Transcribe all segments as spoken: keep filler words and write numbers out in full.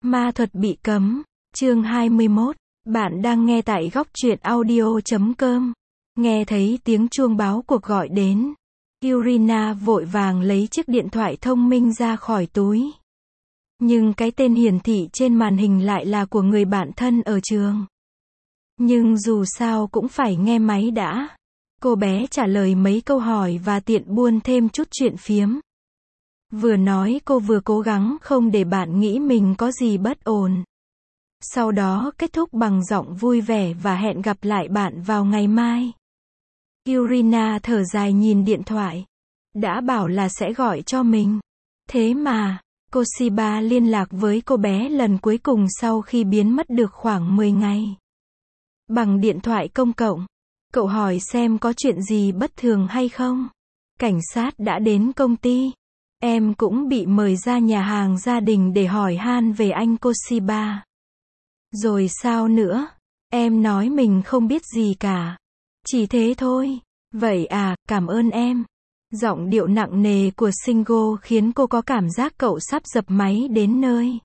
Ma thuật bị cấm. Chương hai mươi mốt. Bạn đang nghe tại góc truyện audio chấm com. Nghe thấy tiếng chuông báo cuộc gọi đến. Irina vội vàng lấy chiếc điện thoại thông minh ra khỏi túi. Nhưng cái tên hiển thị trên màn hình lại là của người bạn thân ở trường. Nhưng dù sao cũng phải nghe máy đã. Cô bé trả lời mấy câu hỏi và tiện buôn thêm chút chuyện phiếm. Vừa nói cô vừa cố gắng không để bạn nghĩ mình có gì bất ổn. Sau đó kết thúc bằng giọng vui vẻ và hẹn gặp lại bạn vào ngày mai. Irina thở dài nhìn điện thoại. Đã bảo là sẽ gọi cho mình. Thế mà, Koshiba liên lạc với cô bé lần cuối cùng sau khi biến mất được khoảng mười ngày. Bằng điện thoại công cộng. Cậu hỏi xem có chuyện gì bất thường hay không. Cảnh sát đã đến công ty. Em cũng bị mời ra nhà hàng gia đình để hỏi han về anh Koshiba. Rồi sao nữa? Em nói mình không biết gì cả. Chỉ thế thôi. Vậy à, cảm ơn em. Giọng điệu nặng nề của Shingo khiến cô có cảm giác cậu sắp dập máy đến nơi.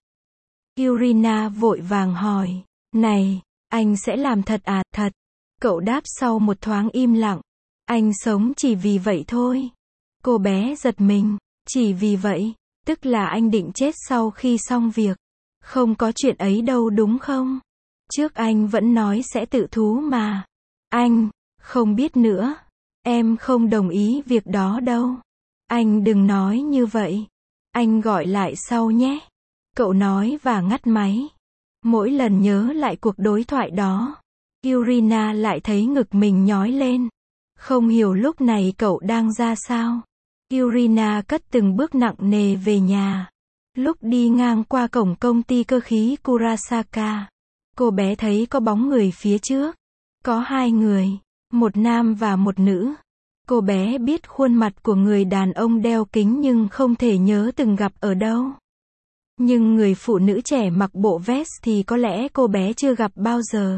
Irina vội vàng hỏi. Này, anh sẽ làm thật à? Thật. Cậu đáp sau một thoáng im lặng. Anh sống chỉ vì vậy thôi. Cô bé giật mình. Chỉ vì vậy, tức là anh định chết sau khi xong việc. Không có chuyện ấy đâu đúng không? Trước anh vẫn nói sẽ tự thú mà. Anh, không biết nữa. Em không đồng ý việc đó đâu. Anh đừng nói như vậy. Anh gọi lại sau nhé. Cậu nói và ngắt máy. Mỗi lần nhớ lại cuộc đối thoại đó, Irina lại thấy ngực mình nhói lên. Không hiểu lúc này cậu đang ra sao. Irina cất từng bước nặng nề về nhà. Lúc đi ngang qua cổng công ty cơ khí Kurasaka, cô bé thấy có bóng người phía trước. Có hai người, một nam và một nữ. Cô bé biết khuôn mặt của người đàn ông đeo kính nhưng không thể nhớ từng gặp ở đâu. Nhưng người phụ nữ trẻ mặc bộ vest thì có lẽ cô bé chưa gặp bao giờ.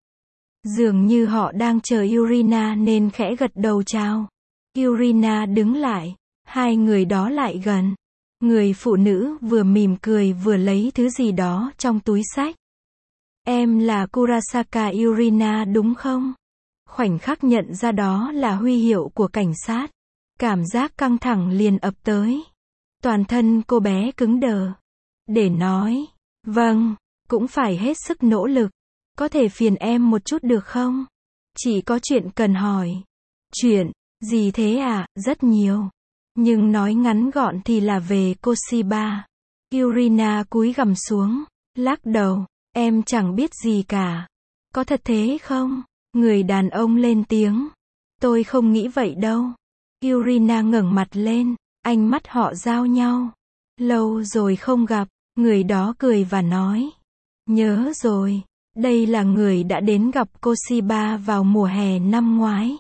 Dường như họ đang chờ Irina nên khẽ gật đầu chào. Irina đứng lại. Hai người đó lại gần. Người phụ nữ vừa mỉm cười vừa lấy thứ gì đó trong túi xách. Em là Kurasaka Irina đúng không? Khoảnh khắc nhận ra đó là huy hiệu của cảnh sát. Cảm giác căng thẳng liền ập tới. Toàn thân cô bé cứng đờ. Để nói, vâng, cũng phải hết sức nỗ lực. Có thể phiền em một chút được không? Chỉ có chuyện cần hỏi. Chuyện, gì thế à? Rất nhiều. Nhưng nói ngắn gọn thì là về Koshiba. Irina cúi gằm xuống, lắc đầu, em chẳng biết gì cả. Có thật thế không? Người đàn ông lên tiếng. Tôi không nghĩ vậy đâu. Irina ngẩng mặt lên, ánh mắt họ giao nhau. Lâu rồi không gặp, người đó cười và nói. Nhớ rồi, đây là người đã đến gặp Koshiba vào mùa hè năm ngoái.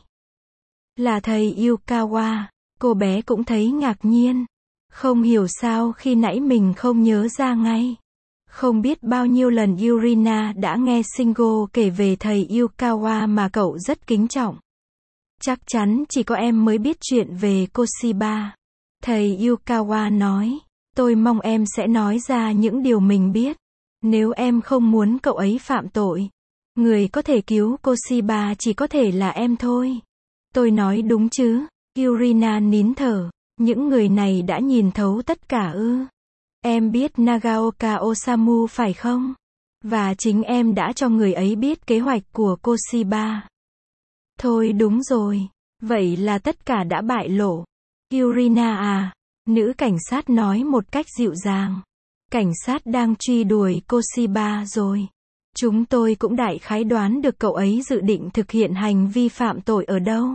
Là thầy Yukawa. Cô bé cũng thấy ngạc nhiên. Không hiểu sao khi nãy mình không nhớ ra ngay. Không biết bao nhiêu lần Irina đã nghe Shingo kể về thầy Yukawa mà cậu rất kính trọng. Chắc chắn chỉ có em mới biết chuyện về Koshiba. Thầy Yukawa nói. Tôi mong em sẽ nói ra những điều mình biết. Nếu em không muốn cậu ấy phạm tội, người có thể cứu Koshiba chỉ có thể là em thôi. Tôi nói đúng chứ? Irina nín thở. Những người này đã nhìn thấu tất cả ư? Em biết Nagaoka Osamu phải không? Và chính em đã cho người ấy biết kế hoạch của Koshiba. Thôi đúng rồi. Vậy là tất cả đã bại lộ. Irina à, nữ cảnh sát nói một cách dịu dàng. Cảnh sát đang truy đuổi Koshiba rồi. Chúng tôi cũng đại khái đoán được cậu ấy dự định thực hiện hành vi phạm tội ở đâu.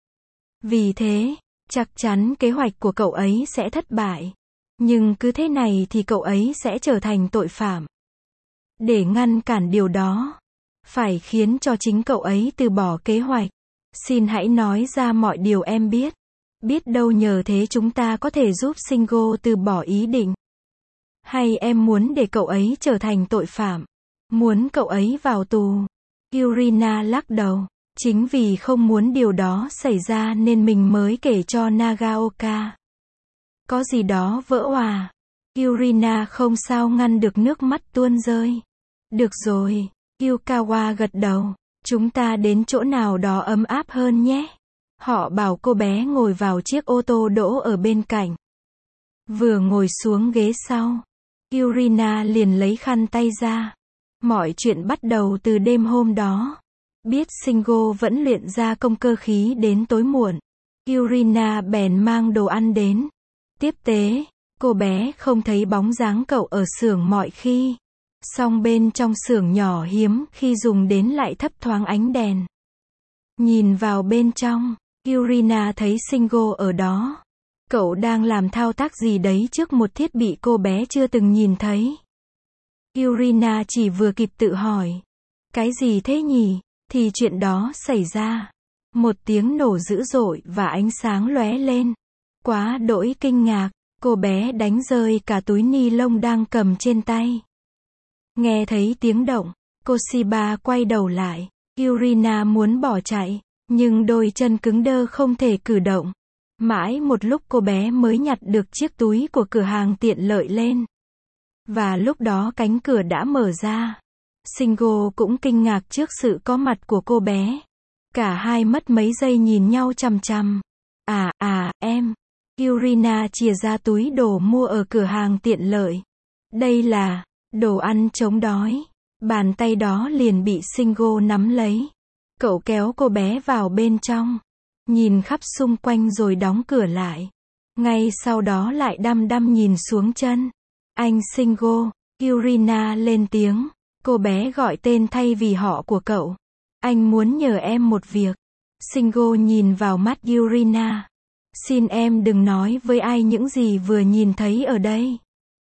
Vì thế, chắc chắn kế hoạch của cậu ấy sẽ thất bại. Nhưng cứ thế này thì cậu ấy sẽ trở thành tội phạm. Để ngăn cản điều đó, phải khiến cho chính cậu ấy từ bỏ kế hoạch. Xin hãy nói ra mọi điều em biết. Biết đâu nhờ thế chúng ta có thể giúp Shingo từ bỏ ý định. Hay em muốn để cậu ấy trở thành tội phạm? Muốn cậu ấy vào tù? Irina lắc đầu. Chính vì không muốn điều đó xảy ra nên mình mới kể cho Nagaoka. Có gì đó vỡ òa. Yurina không sao ngăn được nước mắt tuôn rơi. Được rồi, Yukawa gật đầu. Chúng ta đến chỗ nào đó ấm áp hơn nhé. Họ bảo cô bé ngồi vào chiếc ô tô đỗ ở bên cạnh. Vừa ngồi xuống ghế sau, Yurina liền lấy khăn tay ra. Mọi chuyện bắt đầu từ đêm hôm đó. Biết Shingo vẫn luyện ra công cơ khí đến tối muộn, Yurina bèn mang đồ ăn đến. Tiếp tế, cô bé không thấy bóng dáng cậu ở xưởng mọi khi. Song bên trong xưởng nhỏ hiếm khi dùng đến lại thấp thoáng ánh đèn. Nhìn vào bên trong, Yurina thấy Shingo ở đó. Cậu đang làm thao tác gì đấy trước một thiết bị cô bé chưa từng nhìn thấy. Yurina chỉ vừa kịp tự hỏi. Cái gì thế nhỉ? Thì chuyện đó xảy ra. Một tiếng nổ dữ dội và ánh sáng lóe lên. Quá đỗi kinh ngạc, cô bé đánh rơi cả túi ni lông đang cầm trên tay. Nghe thấy tiếng động, Koshiba quay đầu lại. Yurina muốn bỏ chạy, nhưng đôi chân cứng đơ không thể cử động. Mãi một lúc cô bé mới nhặt được chiếc túi của cửa hàng tiện lợi lên. Và lúc đó cánh cửa đã mở ra. Shingo cũng kinh ngạc trước sự có mặt của cô bé. Cả hai mất mấy giây nhìn nhau chằm chằm. À, à, em. Yurina chìa ra túi đồ mua ở cửa hàng tiện lợi. Đây là đồ ăn chống đói. Bàn tay đó liền bị Shingo nắm lấy. Cậu kéo cô bé vào bên trong. Nhìn khắp xung quanh rồi đóng cửa lại. Ngay sau đó lại đăm đăm nhìn xuống chân. Anh Shingo, Yurina lên tiếng. Cô bé gọi tên thay vì họ của cậu. Anh muốn nhờ em một việc. Shingo nhìn vào mắt Yurina. Xin em đừng nói với ai những gì vừa nhìn thấy ở đây.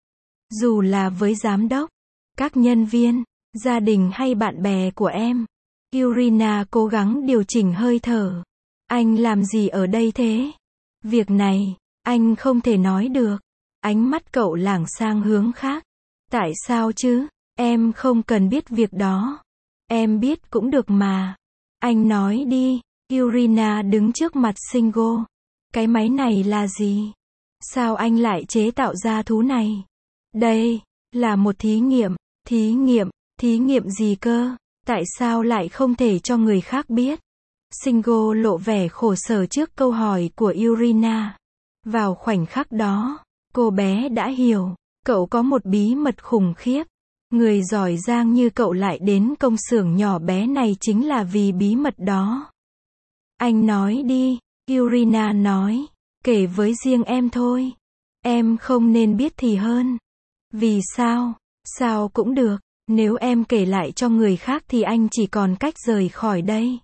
Dù là với giám đốc, các nhân viên, gia đình hay bạn bè của em. Yurina cố gắng điều chỉnh hơi thở. Anh làm gì ở đây thế? Việc này, anh không thể nói được. Ánh mắt cậu lảng sang hướng khác. Tại sao chứ? Em không cần biết việc đó. Em biết cũng được mà. Anh nói đi. Yurina đứng trước mặt Shingo. Cái máy này là gì? Sao anh lại chế tạo ra thú này? Đây, là một thí nghiệm. Thí nghiệm, thí nghiệm gì cơ? Tại sao lại không thể cho người khác biết? Shingo lộ vẻ khổ sở trước câu hỏi của Yurina. Vào khoảnh khắc đó, cô bé đã hiểu. Cậu có một bí mật khủng khiếp. Người giỏi giang như cậu lại đến công xưởng nhỏ bé này chính là vì bí mật đó. Anh nói đi, Yurina nói. Kể với riêng em thôi. Em không nên biết thì hơn. Vì sao? Sao cũng được. Nếu em kể lại cho người khác thì anh chỉ còn cách rời khỏi đây.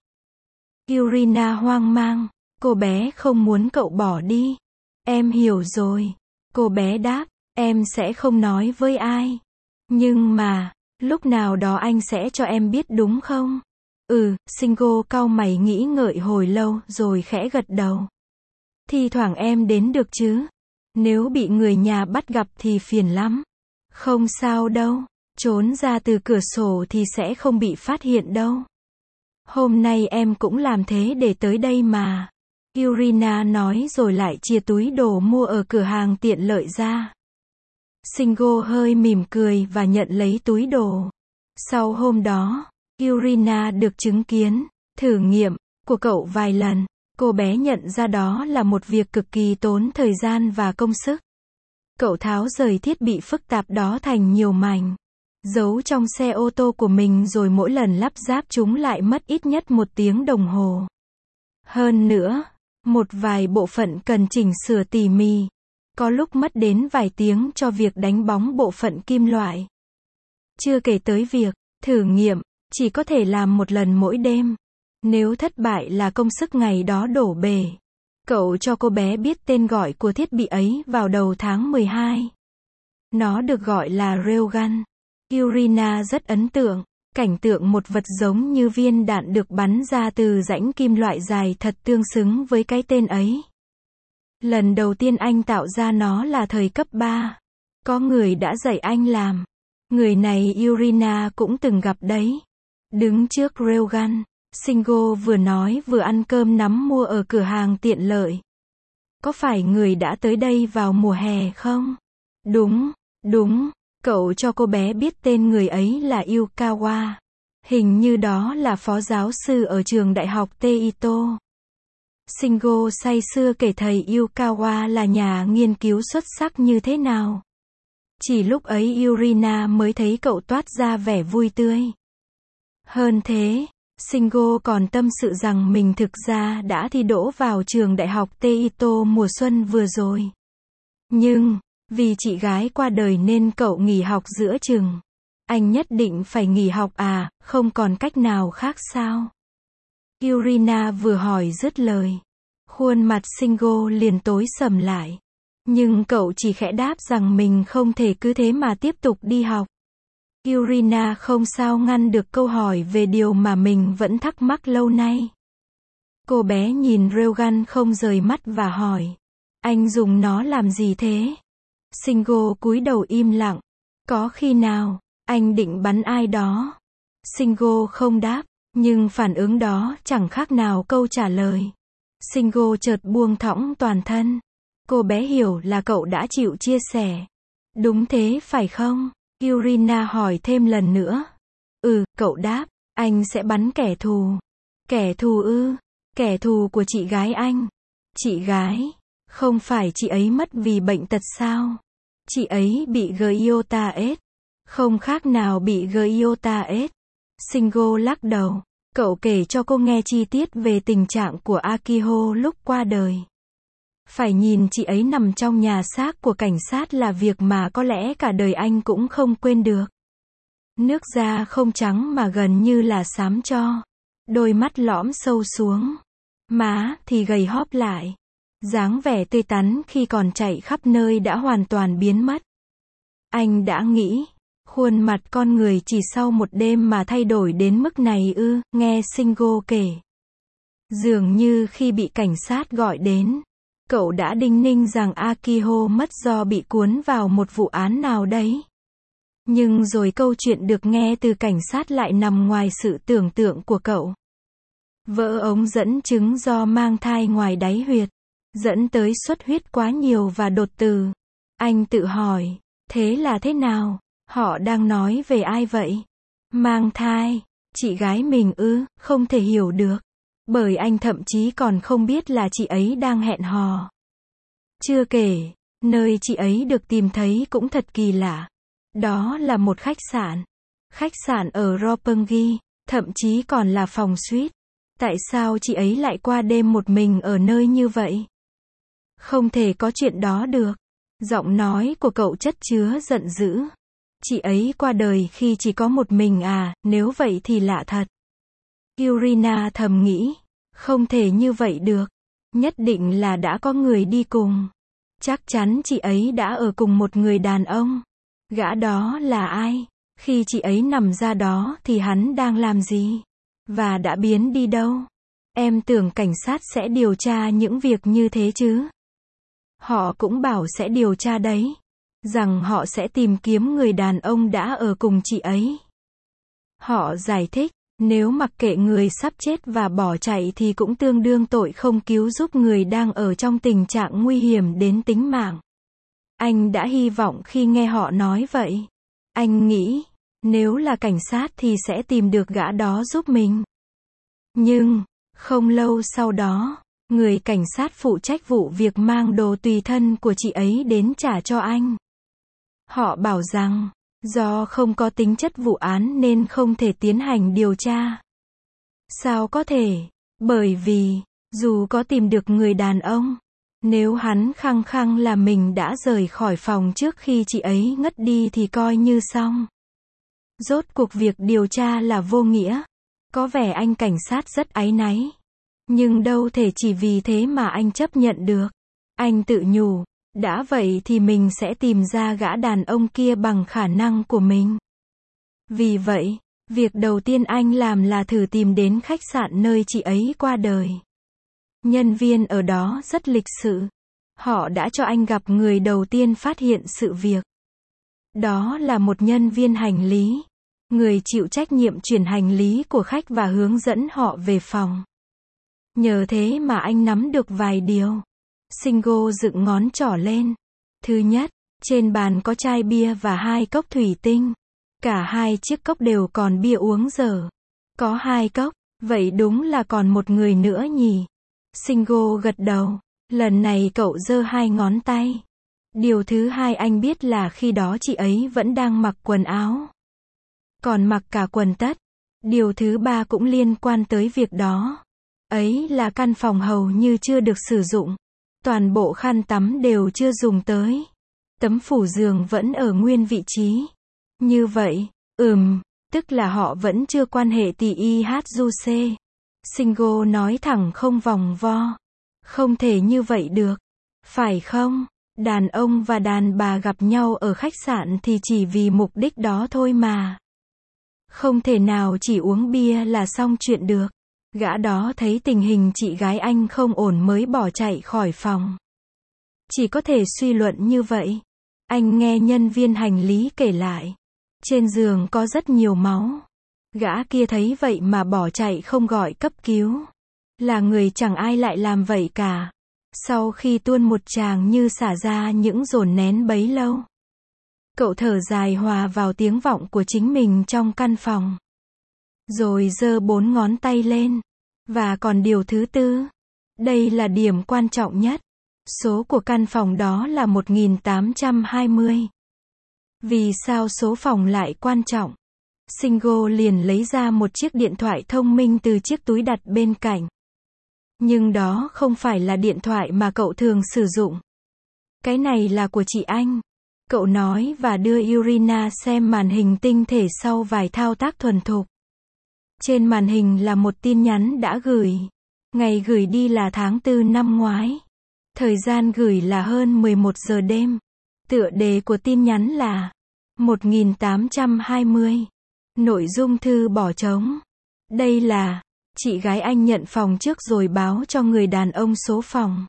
Yurina hoang mang. Cô bé không muốn cậu bỏ đi. Em hiểu rồi. Cô bé đáp. Em sẽ không nói với ai. Nhưng mà, lúc nào đó anh sẽ cho em biết đúng không? Ừ, Shingo cau mày nghĩ ngợi hồi lâu rồi khẽ gật đầu. Thi thoảng em đến được chứ? Nếu bị người nhà bắt gặp thì phiền lắm. Không sao đâu, trốn ra từ cửa sổ thì sẽ không bị phát hiện đâu. Hôm nay em cũng làm thế để tới đây mà. Yurina nói rồi lại chia túi đồ mua ở cửa hàng tiện lợi ra. Shingo hơi mỉm cười và nhận lấy túi đồ. Sau hôm đó, Yurina được chứng kiến thử nghiệm của cậu vài lần. Cô bé nhận ra đó là một việc cực kỳ tốn thời gian và công sức. Cậu tháo rời thiết bị phức tạp đó thành nhiều mảnh, giấu trong xe ô tô của mình rồi mỗi lần lắp ráp chúng lại mất ít nhất một tiếng đồng hồ. Hơn nữa, một vài bộ phận cần chỉnh sửa tỉ mỉ. Có lúc mất đến vài tiếng cho việc đánh bóng bộ phận kim loại. Chưa kể tới việc thử nghiệm chỉ có thể làm một lần mỗi đêm. Nếu thất bại là công sức ngày đó đổ bể. Cậu cho cô bé biết tên gọi của thiết bị ấy vào đầu tháng mười hai. Nó được gọi là Railgun. Yurina rất ấn tượng. Cảnh tượng một vật giống như viên đạn được bắn ra từ rãnh kim loại dài thật tương xứng với cái tên ấy. Lần đầu tiên anh tạo ra nó là thời cấp ba. Có người đã dạy anh làm. Người này Yurina cũng từng gặp đấy. Đứng trước Railgun, Shingo vừa nói vừa ăn cơm nắm mua ở cửa hàng tiện lợi. Có phải người đã tới đây vào mùa hè không? Đúng, Đúng, cậu cho cô bé biết tên người ấy là Yukawa. Hình như đó là phó giáo sư ở trường đại học Teito. Shingo say sưa kể thầy Yukawa là nhà nghiên cứu xuất sắc như thế nào. Chỉ lúc ấy Yurina mới thấy cậu toát ra vẻ vui tươi. Hơn thế, Shingo còn tâm sự rằng mình thực ra đã thi đỗ vào trường đại học Teito mùa xuân vừa rồi. Nhưng, vì chị gái qua đời nên cậu nghỉ học giữa chừng. Anh nhất định phải nghỉ học à, không còn cách nào khác sao? Yurina vừa hỏi dứt lời. Khuôn mặt Shingo liền tối sầm lại. Nhưng cậu chỉ khẽ đáp rằng mình không thể cứ thế mà tiếp tục đi học. Yurina không sao ngăn được câu hỏi về điều mà mình vẫn thắc mắc lâu nay. Cô bé nhìn railgun không rời mắt và hỏi. Anh dùng nó làm gì thế? Shingo cúi đầu im lặng. Có khi nào, anh định bắn ai đó? Shingo không đáp, nhưng phản ứng đó chẳng khác nào câu trả lời. Shingo chợt buông thõng toàn thân. Cô bé hiểu là cậu đã chịu chia sẻ. Đúng thế phải không? Yurina hỏi thêm lần nữa. Ừ, cậu đáp, anh sẽ bắn kẻ thù. Kẻ thù ư? Kẻ thù của chị gái anh. Chị gái? Không phải chị ấy mất vì bệnh tật sao? Chị ấy bị Gyota AIDS. Không khác nào bị Gyota AIDS. Shingo lắc đầu. Cậu kể cho cô nghe chi tiết về tình trạng của Akiho lúc qua đời. Phải nhìn chị ấy nằm trong nhà xác của cảnh sát là việc mà có lẽ cả đời anh cũng không quên được. Nước da không trắng mà gần như là xám tro. Đôi mắt lõm sâu xuống. Má thì gầy hóp lại. Dáng vẻ tươi tắn khi còn chạy khắp nơi đã hoàn toàn biến mất. Anh đã nghĩ, khuôn mặt con người chỉ sau một đêm mà thay đổi đến mức này ư, nghe Shingo kể. Dường như khi bị cảnh sát gọi đến, cậu đã đinh ninh rằng Akiho mất do bị cuốn vào một vụ án nào đấy. Nhưng rồi câu chuyện được nghe từ cảnh sát lại nằm ngoài sự tưởng tượng của cậu. Vỡ ống dẫn chứng do mang thai ngoài đáy huyệt, dẫn tới xuất huyết quá nhiều và đột tử. Anh tự hỏi, thế là thế nào? Họ đang nói về ai vậy? Mang thai? Chị gái mình ư? Không thể hiểu được. Bởi anh thậm chí còn không biết là chị ấy đang hẹn hò. Chưa kể, nơi chị ấy được tìm thấy cũng thật kỳ lạ. Đó là một khách sạn. Khách sạn ở Roppongi, thậm chí còn là phòng suite. Tại sao chị ấy lại qua đêm một mình ở nơi như vậy? Không thể có chuyện đó được. Giọng nói của cậu chất chứa giận dữ. Chị ấy qua đời khi chỉ có một mình à, nếu vậy thì lạ thật. Yurina thầm nghĩ, không thể như vậy được. Nhất định là đã có người đi cùng. Chắc chắn chị ấy đã ở cùng một người đàn ông. Gã đó là ai? Khi chị ấy nằm ra đó thì hắn đang làm gì? Và đã biến đi đâu? Em tưởng cảnh sát sẽ điều tra những việc như thế chứ? Họ cũng bảo sẽ điều tra đấy. Rằng họ sẽ tìm kiếm người đàn ông đã ở cùng chị ấy. Họ giải thích, nếu mặc kệ người sắp chết và bỏ chạy thì cũng tương đương tội không cứu giúp người đang ở trong tình trạng nguy hiểm đến tính mạng. Anh đã hy vọng khi nghe họ nói vậy. Anh nghĩ, nếu là cảnh sát thì sẽ tìm được gã đó giúp mình. Nhưng, không lâu sau đó, người cảnh sát phụ trách vụ việc mang đồ tùy thân của chị ấy đến trả cho anh. Họ bảo rằng, do không có tính chất vụ án nên không thể tiến hành điều tra. Sao có thể? Bởi vì, dù có tìm được người đàn ông, nếu hắn khăng khăng là mình đã rời khỏi phòng trước khi chị ấy ngất đi thì coi như xong. Rốt cuộc việc điều tra là vô nghĩa. Có vẻ anh cảnh sát rất áy náy. Nhưng đâu thể chỉ vì thế mà anh chấp nhận được. Anh tự nhủ, đã vậy thì mình sẽ tìm ra gã đàn ông kia bằng khả năng của mình. Vì vậy, việc đầu tiên anh làm là thử tìm đến khách sạn nơi chị ấy qua đời. Nhân viên ở đó rất lịch sự. Họ đã cho anh gặp người đầu tiên phát hiện sự việc. Đó là một nhân viên hành lý. Người chịu trách nhiệm chuyển hành lý của khách và hướng dẫn họ về phòng. Nhờ thế mà anh nắm được vài điều. Shingo dựng ngón trỏ lên. Thứ nhất, Trên bàn có chai bia và hai cốc thủy tinh. Cả hai chiếc cốc đều còn bia uống dở. Có hai cốc, vậy đúng là còn một người nữa nhỉ? Shingo gật đầu. Lần này cậu giơ hai ngón tay. Điều thứ hai anh biết là khi đó chị ấy vẫn đang mặc quần áo. Còn mặc cả quần tất. Điều thứ ba cũng liên quan tới việc đó. Ấy là căn phòng hầu như chưa được sử dụng. Toàn bộ khăn tắm đều chưa dùng tới. Tấm phủ giường vẫn ở nguyên vị trí. Như vậy, ừm, tức là họ vẫn chưa quan hệ tỉ y hát du xê. Shingo nói thẳng không vòng vo. Không thể như vậy được. Phải không? Đàn ông và đàn bà gặp nhau ở khách sạn thì chỉ vì mục đích đó thôi mà. Không thể nào chỉ uống bia là xong chuyện được. Gã đó thấy tình hình chị gái anh không ổn mới bỏ chạy khỏi phòng. Chỉ có thể suy luận như vậy. Anh nghe nhân viên hành lý kể lại. Trên giường có rất nhiều máu. Gã kia thấy vậy mà bỏ chạy không gọi cấp cứu. Là người chẳng ai lại làm vậy cả. Sau khi tuôn một tràng như xả ra những dồn nén bấy lâu. Cậu thở dài hòa vào tiếng vọng của chính mình trong căn phòng. Rồi giơ bốn ngón tay lên. Và còn điều thứ tư. Đây là điểm quan trọng nhất. Số của căn phòng đó là một nghìn tám trăm hai mươi. Vì sao số phòng lại quan trọng? Shingo liền lấy ra một chiếc điện thoại thông minh từ chiếc túi đặt bên cạnh. Nhưng đó không phải là điện thoại mà cậu thường sử dụng. Cái này là của chị anh. Cậu nói và đưa Yurina xem màn hình tinh thể sau vài thao tác thuần thục. Trên màn hình là một tin nhắn đã gửi. Ngày gửi đi là tháng tư năm ngoái. Thời gian gửi là hơn mười một giờ đêm. Tựa đề của tin nhắn là một nghìn tám trăm hai mươi. Nội dung thư bỏ trống. Đây là, chị gái anh nhận phòng trước rồi báo cho người đàn ông số phòng.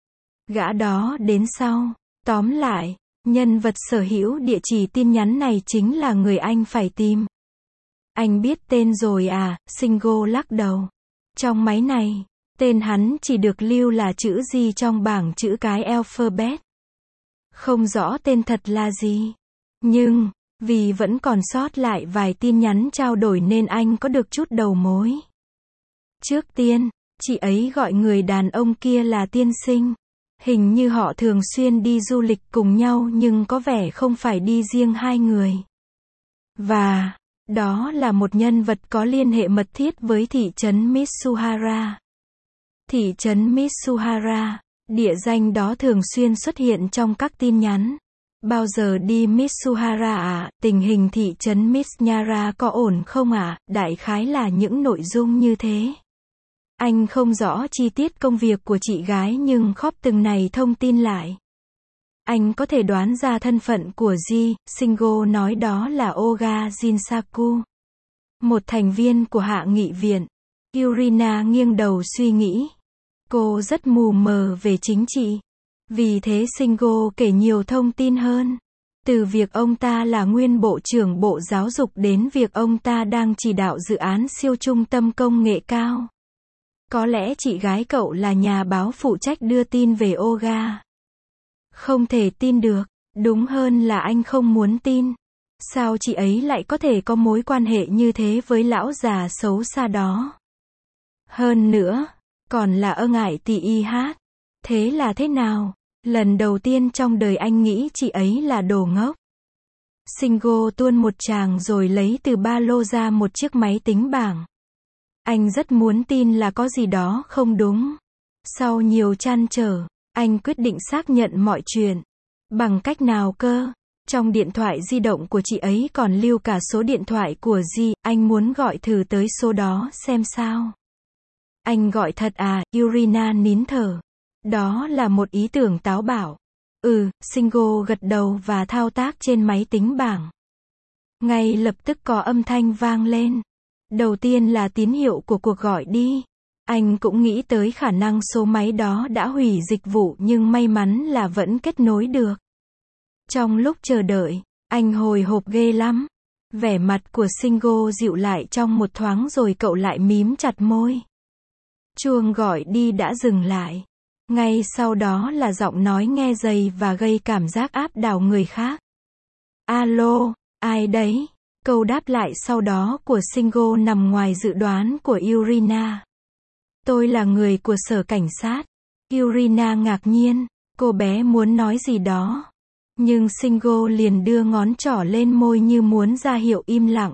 Gã đó đến sau. Tóm lại, nhân vật sở hữu địa chỉ tin nhắn này chính là người anh phải tìm. Anh biết tên rồi à? Shingo lắc đầu. Trong máy này, tên hắn chỉ được lưu là chữ gì trong bảng chữ cái alphabet. Không rõ tên thật là gì. Nhưng, vì vẫn còn sót lại vài tin nhắn trao đổi nên anh có được chút đầu mối. Trước tiên, chị ấy gọi người đàn ông kia là tiên sinh. Hình như họ thường xuyên đi du lịch cùng nhau nhưng có vẻ không phải đi riêng hai người. Và, đó là một nhân vật có liên hệ mật thiết với thị trấn Mitsuhara. Thị trấn Mitsuhara, địa danh đó thường xuyên xuất hiện trong các tin nhắn. Bao giờ đi Mitsuhara à? Tình hình thị trấn Mitsuhara có ổn không ạ? À? Đại khái là những nội dung như thế. Anh không rõ chi tiết công việc của chị gái nhưng khóp từng này thông tin lại. Anh có thể đoán ra thân phận của Ji. Shingo nói đó là Oga Jinsaku. Một thành viên của hạ nghị viện. Yurina nghiêng đầu suy nghĩ. Cô rất mù mờ về chính trị. Vì thế Shingo kể nhiều thông tin hơn. Từ việc ông ta là nguyên bộ trưởng Bộ Giáo dục đến việc ông ta đang chỉ đạo dự án siêu trung tâm công nghệ cao. Có lẽ chị gái cậu là nhà báo phụ trách đưa tin về Oga. Không thể tin được. Đúng hơn là anh không muốn tin. Sao chị ấy lại có thể có mối quan hệ như thế với lão già xấu xa đó? Hơn nữa, còn là ơ ngại tỉ y hát. Thế là thế nào? Lần đầu tiên trong đời anh nghĩ chị ấy là đồ ngốc. Shingo tuôn một tràng rồi lấy từ ba lô ra một chiếc máy tính bảng. Anh rất muốn tin là có gì đó không đúng. Sau nhiều trăn trở, anh quyết định xác nhận mọi chuyện. Bằng cách nào cơ? Trong điện thoại di động của chị ấy còn lưu cả số điện thoại của Ji, anh muốn gọi thử tới số đó xem sao. Anh gọi thật à? Yurina nín thở. Đó là một ý tưởng táo bạo. Ừ, Shingo gật đầu và thao tác trên máy tính bảng. Ngay lập tức có âm thanh vang lên. Đầu tiên là tín hiệu của cuộc gọi đi. Anh cũng nghĩ tới khả năng số máy đó đã hủy dịch vụ nhưng may mắn là vẫn kết nối được. Trong lúc chờ đợi, anh hồi hộp ghê lắm. Vẻ mặt của Shingo dịu lại trong một thoáng rồi cậu lại mím chặt môi. Chuông gọi đi đã dừng lại. Ngay sau đó là giọng nói nghe dày và gây cảm giác áp đảo người khác. Alo, ai đấy? Câu đáp lại sau đó của Shingo nằm ngoài dự đoán của Yurina. Tôi là người của sở cảnh sát. Yurina ngạc nhiên, cô bé muốn nói gì đó. Nhưng Shingo liền đưa ngón trỏ lên môi như muốn ra hiệu im lặng.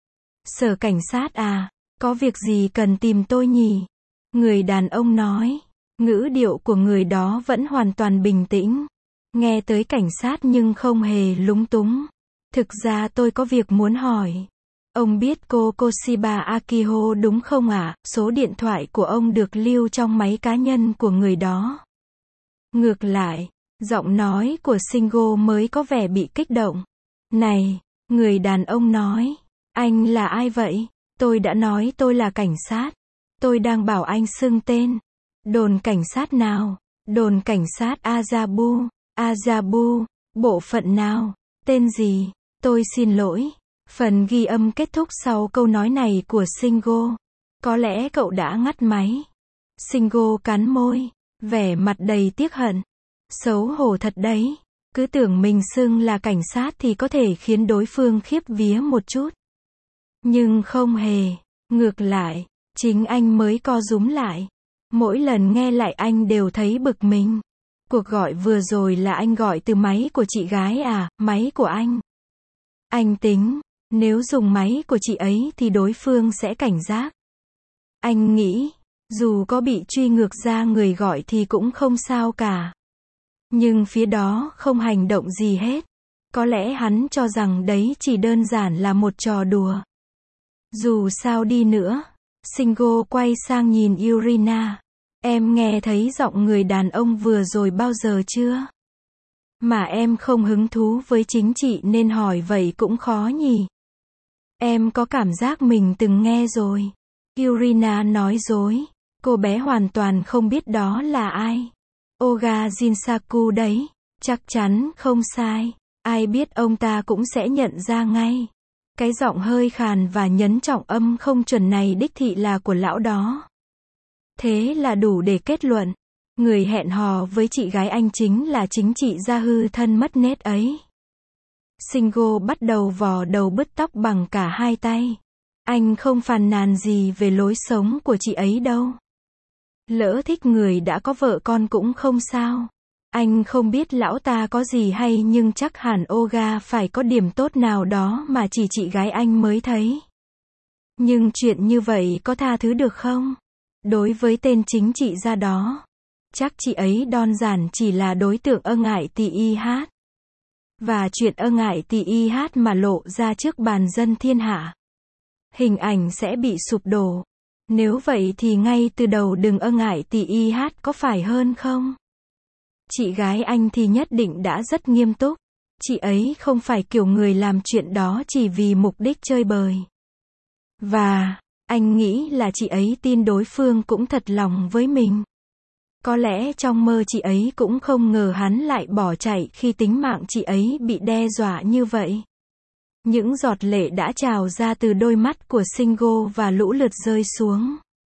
Sở cảnh sát à, có việc gì cần tìm tôi nhỉ? Người đàn ông nói. Ngữ điệu của người đó vẫn hoàn toàn bình tĩnh. Nghe tới cảnh sát nhưng không hề lúng túng. Thực ra tôi có việc muốn hỏi. Ông biết cô Koshiba Akiho đúng không ạ? À? Số điện thoại của ông được lưu trong máy cá nhân của người đó. Ngược lại, giọng nói của Shingo mới có vẻ bị kích động. Này, người đàn ông nói. Anh là ai vậy? Tôi đã nói tôi là cảnh sát. Tôi đang bảo anh xưng tên. Đồn cảnh sát nào? Đồn cảnh sát Azabu. Azabu, bộ phận nào? Tên gì? Tôi xin lỗi. Phần ghi âm kết thúc sau câu nói này của Shingo. Có lẽ cậu đã ngắt máy. Shingo cắn môi, vẻ mặt đầy tiếc hận. Xấu hổ thật đấy. Cứ tưởng mình xưng là cảnh sát thì có thể khiến đối phương khiếp vía một chút. Nhưng không hề. Ngược lại, chính anh mới co rúm lại. Mỗi lần nghe lại anh đều thấy bực mình. Cuộc gọi vừa rồi là anh gọi từ máy của chị gái à, máy của anh. Anh tính, nếu dùng máy của chị ấy thì đối phương sẽ cảnh giác. Anh nghĩ, dù có bị truy ngược ra người gọi thì cũng không sao cả. Nhưng phía đó không hành động gì hết. Có lẽ hắn cho rằng đấy chỉ đơn giản là một trò đùa. Dù sao đi nữa, Shingo quay sang nhìn Yurina. Em nghe thấy giọng người đàn ông vừa rồi bao giờ chưa? Mà em không hứng thú với chính trị nên hỏi vậy cũng khó nhỉ? Em có cảm giác mình từng nghe rồi. Yurina nói dối. Cô bé hoàn toàn không biết đó là ai. Oga Jinsaku đấy. Chắc chắn không sai. Ai biết ông ta cũng sẽ nhận ra ngay. Cái giọng hơi khàn và nhấn trọng âm không chuẩn này đích thị là của lão đó. Thế là đủ để kết luận. Người hẹn hò với chị gái anh chính là chính chị gia hư thân mất nết ấy. Shingo bắt đầu vò đầu bứt tóc bằng cả hai tay. Anh không phàn nàn gì về lối sống của chị ấy đâu. Lỡ thích người đã có vợ con cũng không sao. Anh không biết lão ta có gì hay nhưng chắc hẳn Oga phải có điểm tốt nào đó mà chỉ chị gái anh mới thấy. Nhưng chuyện như vậy có tha thứ được không? Đối với tên chính trị gia đó, chắc chị ấy đơn giản chỉ là đối tượng ơ ngại tì y hát. Và chuyện ơ ngại tì y hát mà lộ ra trước bàn dân thiên hạ. Hình ảnh sẽ bị sụp đổ. Nếu vậy thì ngay từ đầu đừng ơ ngại tì y hát có phải hơn không? Chị gái anh thì nhất định đã rất nghiêm túc. Chị ấy không phải kiểu người làm chuyện đó chỉ vì mục đích chơi bời. Và, anh nghĩ là chị ấy tin đối phương cũng thật lòng với mình. Có lẽ trong mơ chị ấy cũng không ngờ hắn lại bỏ chạy khi tính mạng chị ấy bị đe dọa như vậy. Những giọt lệ đã trào ra từ đôi mắt của Shingo và lũ lượt rơi xuống.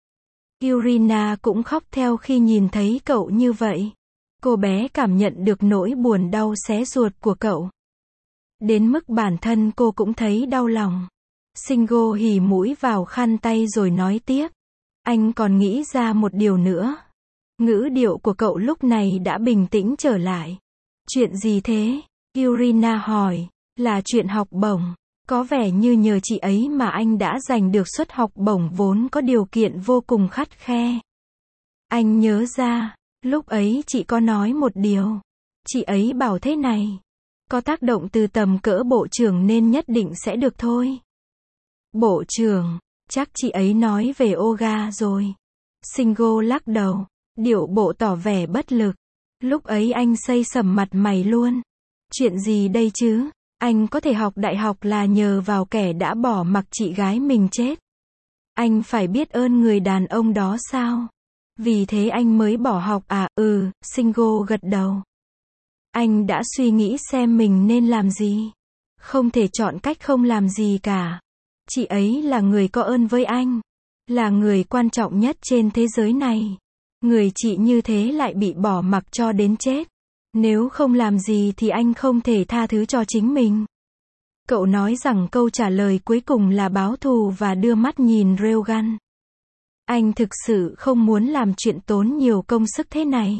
Yurina cũng khóc theo khi nhìn thấy cậu như vậy. Cô bé cảm nhận được nỗi buồn đau xé ruột của cậu. Đến mức bản thân cô cũng thấy đau lòng. Shingo hì mũi vào khăn tay rồi nói tiếp. Anh còn nghĩ ra một điều nữa. Ngữ điệu của cậu lúc này đã bình tĩnh trở lại. Chuyện gì thế? Yurina hỏi. Là chuyện học bổng. Có vẻ như nhờ chị ấy mà anh đã giành được suất học bổng vốn có điều kiện vô cùng khắt khe. Anh nhớ ra, lúc ấy chị có nói một điều. Chị ấy bảo thế này. Có tác động từ tầm cỡ bộ trưởng nên nhất định sẽ được thôi. Bộ trưởng, chắc chị ấy nói về Oga rồi. Shingo lắc đầu, điệu bộ tỏ vẻ bất lực. Lúc ấy anh xây sẩm mặt mày luôn. Chuyện gì đây chứ? Anh có thể học đại học là nhờ vào kẻ đã bỏ mặc chị gái mình chết. Anh phải biết ơn người đàn ông đó sao? Vì thế anh mới bỏ học à? Ừ, Shingo gật đầu. Anh đã suy nghĩ xem mình nên làm gì. Không thể chọn cách không làm gì cả. Chị ấy là người có ơn với anh. Là người quan trọng nhất trên thế giới này. Người chị như thế lại bị bỏ mặc cho đến chết. Nếu không làm gì thì anh không thể tha thứ cho chính mình. Cậu nói rằng câu trả lời cuối cùng là báo thù và đưa mắt nhìn Ryogan. Anh thực sự không muốn làm chuyện tốn nhiều công sức thế này.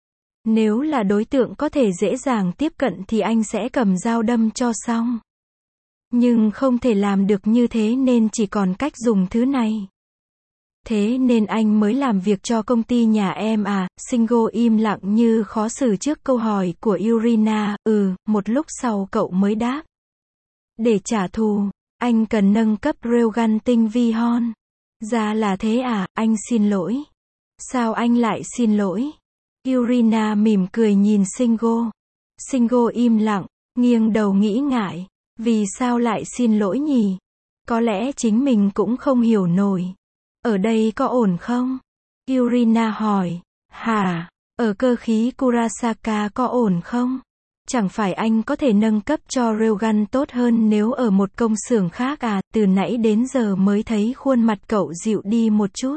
Nếu là đối tượng có thể dễ dàng tiếp cận thì anh sẽ cầm dao đâm cho xong. Nhưng không thể làm được như thế nên chỉ còn cách dùng thứ này. Thế nên anh mới làm việc cho công ty nhà em à, Shingo im lặng như khó xử trước câu hỏi của Yurina, ừ, một lúc sau cậu mới đáp. Để trả thù, anh cần nâng cấp Ryogan tinh vi hơn. Ra là thế à, anh xin lỗi. Sao anh lại xin lỗi? Yurina mỉm cười nhìn Shingo. Shingo im lặng, nghiêng đầu nghĩ ngại. Vì sao lại xin lỗi nhỉ? Có lẽ chính mình cũng không hiểu nổi. Ở đây có ổn không? Yurina hỏi. Hả? Ở cơ khí Kurasaka có ổn không? Chẳng phải anh có thể nâng cấp cho Ryogan tốt hơn nếu ở một công xưởng khác à? Từ nãy đến giờ mới thấy khuôn mặt cậu dịu đi một chút.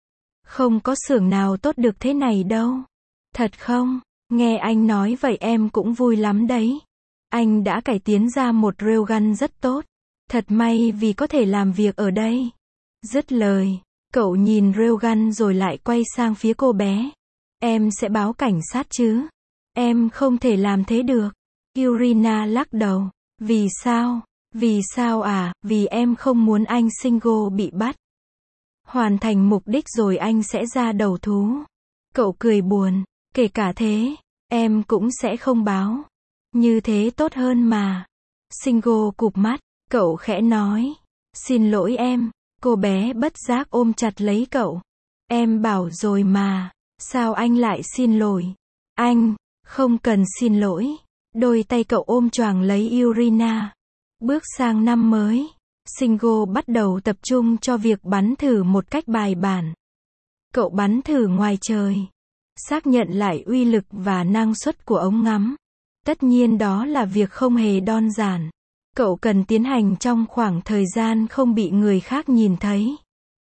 Không có xưởng nào tốt được thế này đâu. Thật không? Nghe anh nói vậy em cũng vui lắm đấy. Anh đã cải tiến ra một Ryogan rất tốt. Thật may vì có thể làm việc ở đây. Dứt lời, cậu nhìn Ryogan rồi lại quay sang phía cô bé. Em sẽ báo cảnh sát chứ? Em không thể làm thế được. Yurina lắc đầu. Vì sao? Vì sao à? Vì em không muốn anh Shingo bị bắt. Hoàn thành mục đích rồi anh sẽ ra đầu thú. Cậu cười buồn. Kể cả thế, em cũng sẽ không báo. Như thế tốt hơn mà. Shingo cụp mắt, cậu khẽ nói. Xin lỗi em. Cô bé bất giác ôm chặt lấy cậu. Em bảo rồi mà. Sao anh lại xin lỗi? Anh, không cần xin lỗi. Đôi tay cậu ôm choàng lấy Yurina. Bước sang năm mới, Shingo bắt đầu tập trung cho việc bắn thử một cách bài bản. Cậu bắn thử ngoài trời. Xác nhận lại uy lực và năng suất của ống ngắm. Tất nhiên đó là việc không hề đơn giản. Cậu cần tiến hành trong khoảng thời gian không bị người khác nhìn thấy.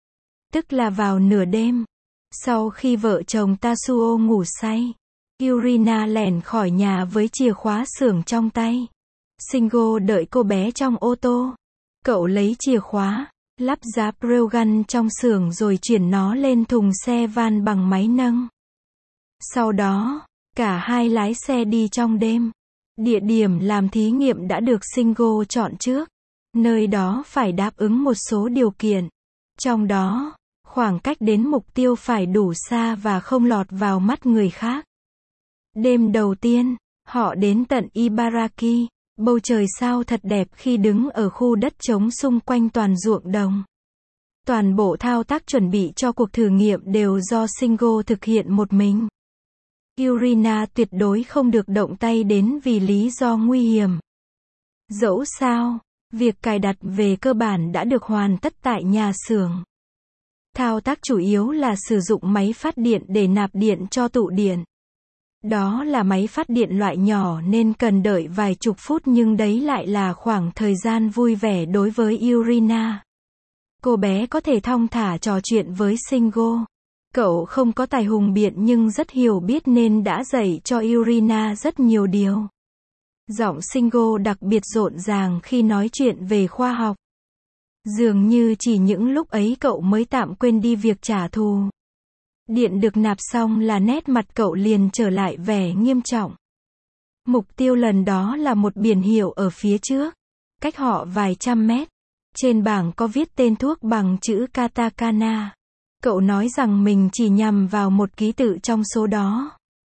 Tức là vào nửa đêm. Sau khi vợ chồng Tatsuo ngủ say, Yurina lẻn khỏi nhà với chìa khóa xưởng trong tay. Shingo đợi cô bé trong ô tô. Cậu lấy chìa khóa, lắp ráp Ryogan trong xưởng rồi chuyển nó lên thùng xe van bằng máy nâng. Sau đó, cả hai lái xe đi trong đêm. Địa điểm làm thí nghiệm đã được Shingo chọn trước. Nơi đó phải đáp ứng một số điều kiện. Trong đó, khoảng cách đến mục tiêu phải đủ xa và không lọt vào mắt người khác. Đêm đầu tiên, họ đến tận Ibaraki. Bầu trời sao thật đẹp khi đứng ở khu đất trống xung quanh toàn ruộng đồng. Toàn bộ thao tác chuẩn bị cho cuộc thử nghiệm đều do Shingo thực hiện một mình. Yurina tuyệt đối không được động tay đến vì lý do nguy hiểm. Dẫu sao, việc cài đặt về cơ bản đã được hoàn tất tại nhà xưởng. Thao tác chủ yếu là sử dụng máy phát điện để nạp điện cho tụ điện. Đó là máy phát điện loại nhỏ nên cần đợi vài chục phút nhưng đấy lại là khoảng thời gian vui vẻ đối với Yurina. Cô bé có thể thong thả trò chuyện với Shingo. Cậu không có tài hùng biện nhưng rất hiểu biết nên đã dạy cho Yurina rất nhiều điều. Giọng Shingo đặc biệt rộn ràng khi nói chuyện về khoa học. Dường như chỉ những lúc ấy cậu mới tạm quên đi việc trả thù. Điện được nạp xong là nét mặt cậu liền trở lại vẻ nghiêm trọng. Mục tiêu lần đó là một biển hiệu ở phía trước, cách họ vài trăm mét. Trên bảng có viết tên thuốc bằng chữ katakana. Cậu nói rằng mình chỉ nhằm vào một ký tự trong số đó.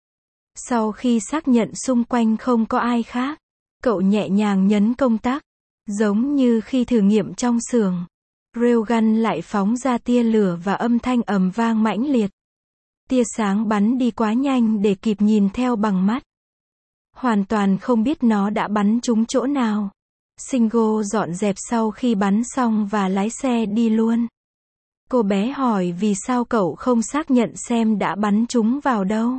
Sau khi xác nhận xung quanh không có ai khác, cậu nhẹ nhàng nhấn công tắc. Giống như khi thử nghiệm trong xưởng, Ryogan lại phóng ra tia lửa và âm thanh ầm vang mãnh liệt. Tia sáng bắn đi quá nhanh để kịp nhìn theo bằng mắt. Hoàn toàn không biết nó đã bắn trúng chỗ nào. Shingo dọn dẹp sau khi bắn xong và lái xe đi luôn. Cô bé hỏi vì sao cậu không xác nhận xem đã bắn trúng vào đâu.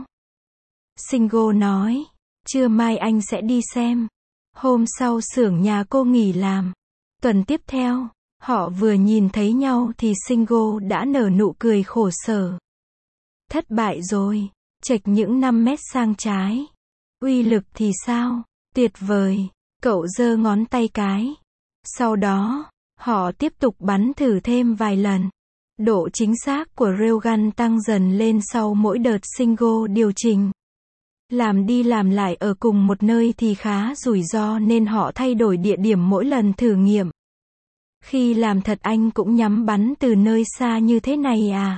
Shingo nói, trưa mai anh sẽ đi xem. Hôm sau xưởng nhà cô nghỉ làm. Tuần tiếp theo, họ vừa nhìn thấy nhau thì Shingo đã nở nụ cười khổ sở. Thất bại rồi. Chệch những năm mét sang trái. Uy lực thì sao? Tuyệt vời. Cậu giơ ngón tay cái. Sau đó, họ tiếp tục bắn thử thêm vài lần. Độ chính xác của railgun tăng dần lên sau mỗi đợt single điều chỉnh. Làm đi làm lại ở cùng một nơi thì khá rủi ro nên họ thay đổi địa điểm mỗi lần thử nghiệm. Khi làm thật anh cũng nhắm bắn từ nơi xa như thế này à?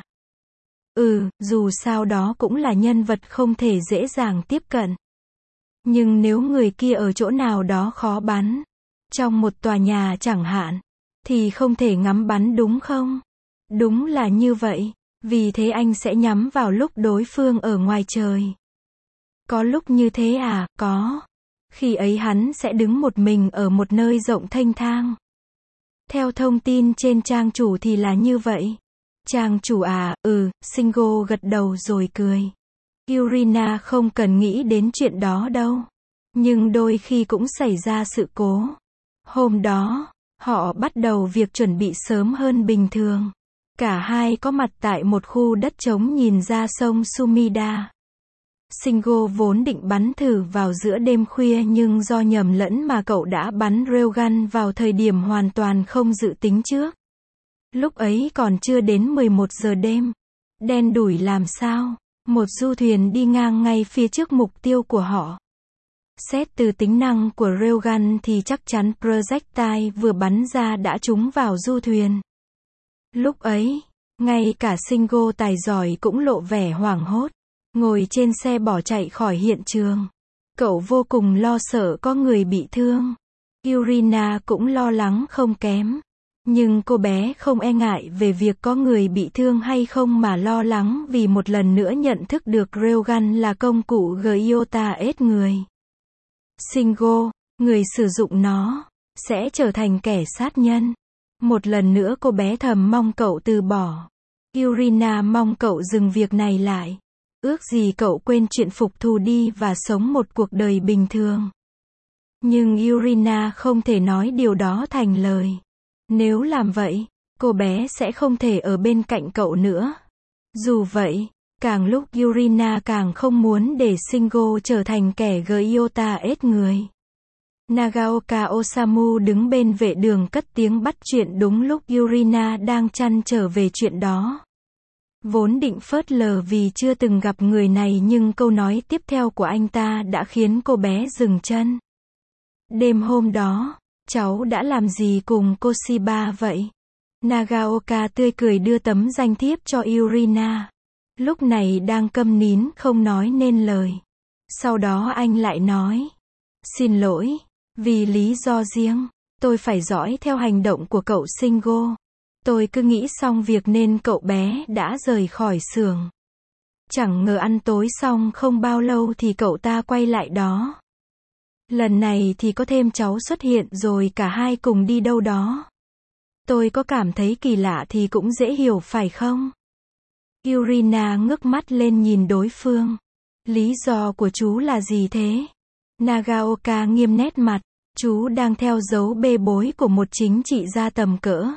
Ừ, dù sao đó cũng là nhân vật không thể dễ dàng tiếp cận. Nhưng nếu người kia ở chỗ nào đó khó bắn, trong một tòa nhà chẳng hạn, thì không thể ngắm bắn đúng không? Đúng là như vậy, vì thế anh sẽ nhắm vào lúc đối phương ở ngoài trời. Có lúc như thế à? Có. Khi ấy hắn sẽ đứng một mình ở một nơi rộng thênh thang. Theo thông tin trên trang chủ thì là như vậy. Trang chủ à, ừ, Shingo gật đầu rồi cười. Yurina không cần nghĩ đến chuyện đó đâu. Nhưng đôi khi cũng xảy ra sự cố. Hôm đó, họ bắt đầu việc chuẩn bị sớm hơn bình thường. Cả hai có mặt tại một khu đất trống nhìn ra sông Sumida. Shingo vốn định bắn thử vào giữa đêm khuya nhưng do nhầm lẫn mà cậu đã bắn railgun vào thời điểm hoàn toàn không dự tính trước. Lúc ấy còn chưa đến mười một giờ đêm. Đen đủi làm sao? Một du thuyền đi ngang ngay phía trước mục tiêu của họ. Xét từ tính năng của railgun thì chắc chắn projectile vừa bắn ra đã trúng vào du thuyền. Lúc ấy, ngay cả Shingo tài giỏi cũng lộ vẻ hoảng hốt. Ngồi trên xe bỏ chạy khỏi hiện trường. Cậu vô cùng lo sợ có người bị thương. Yurina cũng lo lắng không kém. Nhưng cô bé không e ngại về việc có người bị thương hay không mà lo lắng vì một lần nữa nhận thức được railgun là công cụ Gyota ết người. Shingo, người sử dụng nó, sẽ trở thành kẻ sát nhân. Một lần nữa cô bé thầm mong cậu từ bỏ. Yurina mong cậu dừng việc này lại. Ước gì cậu quên chuyện phục thù đi và sống một cuộc đời bình thường. Nhưng Yurina không thể nói điều đó thành lời. Nếu làm vậy, cô bé sẽ không thể ở bên cạnh cậu nữa. Dù vậy, càng lúc Yurina càng không muốn để Shingo trở thành kẻ Gyota ết người. Nagaoka Osamu đứng bên vệ đường cất tiếng bắt chuyện đúng lúc Yurina đang trăn trở về chuyện đó. Vốn định phớt lờ vì chưa từng gặp người này nhưng câu nói tiếp theo của anh ta đã khiến cô bé dừng chân. Đêm hôm đó, cháu đã làm gì cùng Koshiba vậy? Nagaoka tươi cười đưa tấm danh thiếp cho Yurina. Lúc này đang câm nín không nói nên lời. Sau đó anh lại nói. Xin lỗi, vì lý do riêng, tôi phải dõi theo hành động của cậu Shingo. Tôi cứ nghĩ xong việc nên cậu bé đã rời khỏi xưởng. Chẳng ngờ ăn tối xong không bao lâu thì cậu ta quay lại đó. Lần này thì có thêm cháu xuất hiện rồi cả hai cùng đi đâu đó. Tôi có cảm thấy kỳ lạ thì cũng dễ hiểu phải không? Yurina ngước mắt lên nhìn đối phương. Lý do của chú là gì thế? Nagaoka nghiêm nét mặt. Chú đang theo dấu bê bối của một chính trị gia tầm cỡ.